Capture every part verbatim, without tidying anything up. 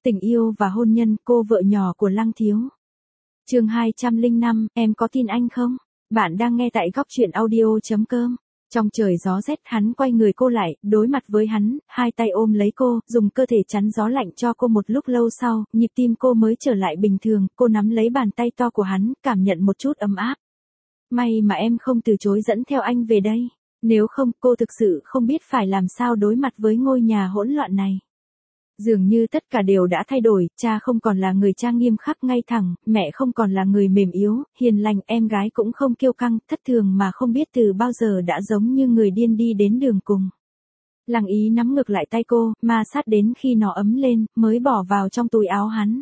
Tình yêu và hôn nhân, cô vợ nhỏ của Lăng Thiếu. Chương hai trăm lẻ năm, em có tin anh không? Bạn đang nghe tại góc truyện audio chấm com. Trong trời gió rét, hắn quay người cô lại, đối mặt với hắn, hai tay ôm lấy cô, dùng cơ thể chắn gió lạnh cho cô. Một lúc lâu sau, nhịp tim cô mới trở lại bình thường, cô nắm lấy bàn tay to của hắn, cảm nhận một chút ấm áp. May mà em không từ chối dẫn theo anh về đây. Nếu không, cô thực sự không biết phải làm sao đối mặt với ngôi nhà hỗn loạn này. Dường như tất cả đều đã thay đổi, cha không còn là người cha nghiêm khắc ngay thẳng, mẹ không còn là người mềm yếu, hiền lành, em gái cũng không kiêu căng, thất thường mà không biết từ bao giờ đã giống như người điên đi đến đường cùng. Lăng Ý nắm ngược lại tay cô, ma sát đến khi nó ấm lên, mới bỏ vào trong túi áo hắn.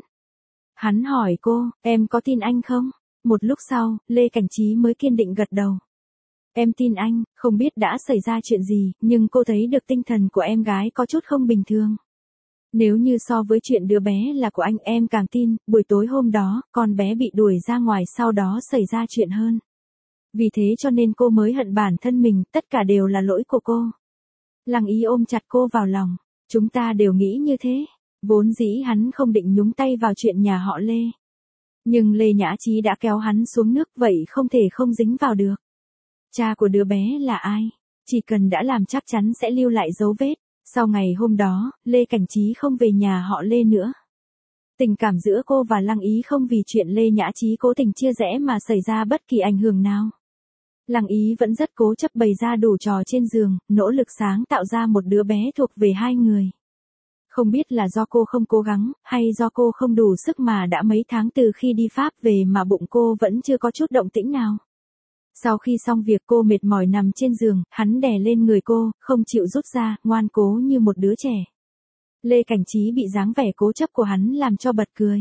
Hắn hỏi cô, em có tin anh không? Một lúc sau, Lê Cảnh Trí mới kiên định gật đầu. Em tin anh, không biết đã xảy ra chuyện gì, nhưng cô thấy được tinh thần của em gái có chút không bình thường. Nếu như so với chuyện đứa bé là của anh, em càng tin, buổi tối hôm đó, con bé bị đuổi ra ngoài, sau đó xảy ra chuyện hơn. Vì thế cho nên cô mới hận bản thân mình, tất cả đều là lỗi của cô. Lăng Ý ôm chặt cô vào lòng. Chúng ta đều nghĩ như thế. Vốn dĩ hắn không định nhúng tay vào chuyện nhà họ Lê. Nhưng Lê Nhã Trí đã kéo hắn xuống nước, vậy không thể không dính vào được. Cha của đứa bé là ai? Chỉ cần đã làm chắc chắn sẽ lưu lại dấu vết. Sau ngày hôm đó, Lê Cảnh Trí không về nhà họ Lê nữa. Tình cảm giữa cô và Lăng Ý không vì chuyện Lê Nhã Trí cố tình chia rẽ mà xảy ra bất kỳ ảnh hưởng nào. Lăng Ý vẫn rất cố chấp bày ra đủ trò trên giường, nỗ lực sáng tạo ra một đứa bé thuộc về hai người. Không biết là do cô không cố gắng, hay do cô không đủ sức mà đã mấy tháng từ khi đi Pháp về mà bụng cô vẫn chưa có chút động tĩnh nào. Sau khi xong việc, cô mệt mỏi nằm trên giường, hắn đè lên người cô, không chịu rút ra, ngoan cố như một đứa trẻ. Lê Cảnh Trí bị dáng vẻ cố chấp của hắn làm cho bật cười.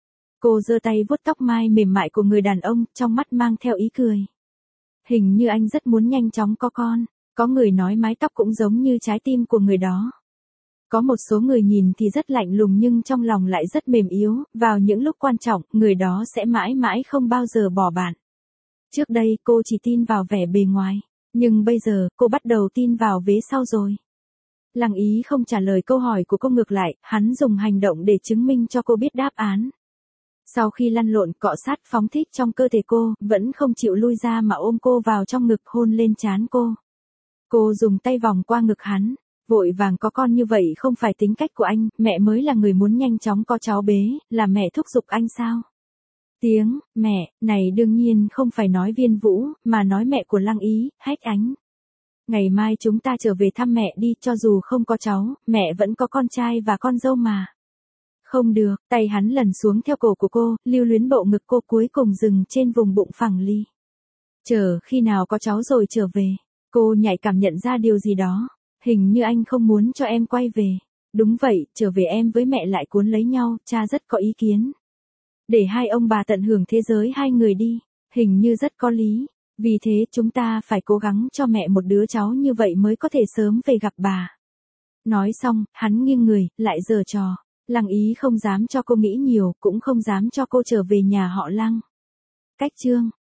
Cô giơ tay vuốt tóc mai mềm mại của người đàn ông, trong mắt mang theo ý cười. Hình như anh rất muốn nhanh chóng có con, có người nói mái tóc cũng giống như trái tim của người đó. Có một số người nhìn thì rất lạnh lùng nhưng trong lòng lại rất mềm yếu, vào những lúc quan trọng, người đó sẽ mãi mãi không bao giờ bỏ bạn. Trước đây cô chỉ tin vào vẻ bề ngoài, nhưng bây giờ cô bắt đầu tin vào vế sau rồi. Lăng Ý không trả lời câu hỏi của cô, ngược lại, hắn dùng hành động để chứng minh cho cô biết đáp án. Sau khi lăn lộn cọ sát phóng thích trong cơ thể cô, vẫn không chịu lui ra mà ôm cô vào trong ngực, hôn lên trán cô. Cô dùng tay vòng qua ngực hắn, vội vàng có con như vậy không phải tính cách của anh, mẹ mới là người muốn nhanh chóng có cháu bế, là mẹ thúc giục anh sao? Tiếng mẹ này đương nhiên không phải nói Viên Vũ, mà nói mẹ của Lăng Ý, Hách Ánh. Ngày mai chúng ta trở về thăm mẹ đi, cho dù không có cháu, mẹ vẫn có con trai và con dâu mà. Không được, tay hắn lần xuống theo cổ của cô, lưu luyến bộ ngực cô, cuối cùng dừng trên vùng bụng phẳng li. Chờ khi nào có cháu rồi trở về. Cô nhạy cảm nhận ra điều gì đó. Hình như anh không muốn cho em quay về. Đúng vậy, trở về em với mẹ lại cuốn lấy nhau, cha rất có ý kiến. Để hai ông bà tận hưởng thế giới hai người đi, hình như rất có lý. Vì thế chúng ta phải cố gắng cho mẹ một đứa cháu như vậy mới có thể sớm về gặp bà. Nói xong, hắn nghiêng người, lại giở trò. Lăng Ý không dám cho cô nghĩ nhiều, cũng không dám cho cô trở về nhà họ Lăng. Cách chương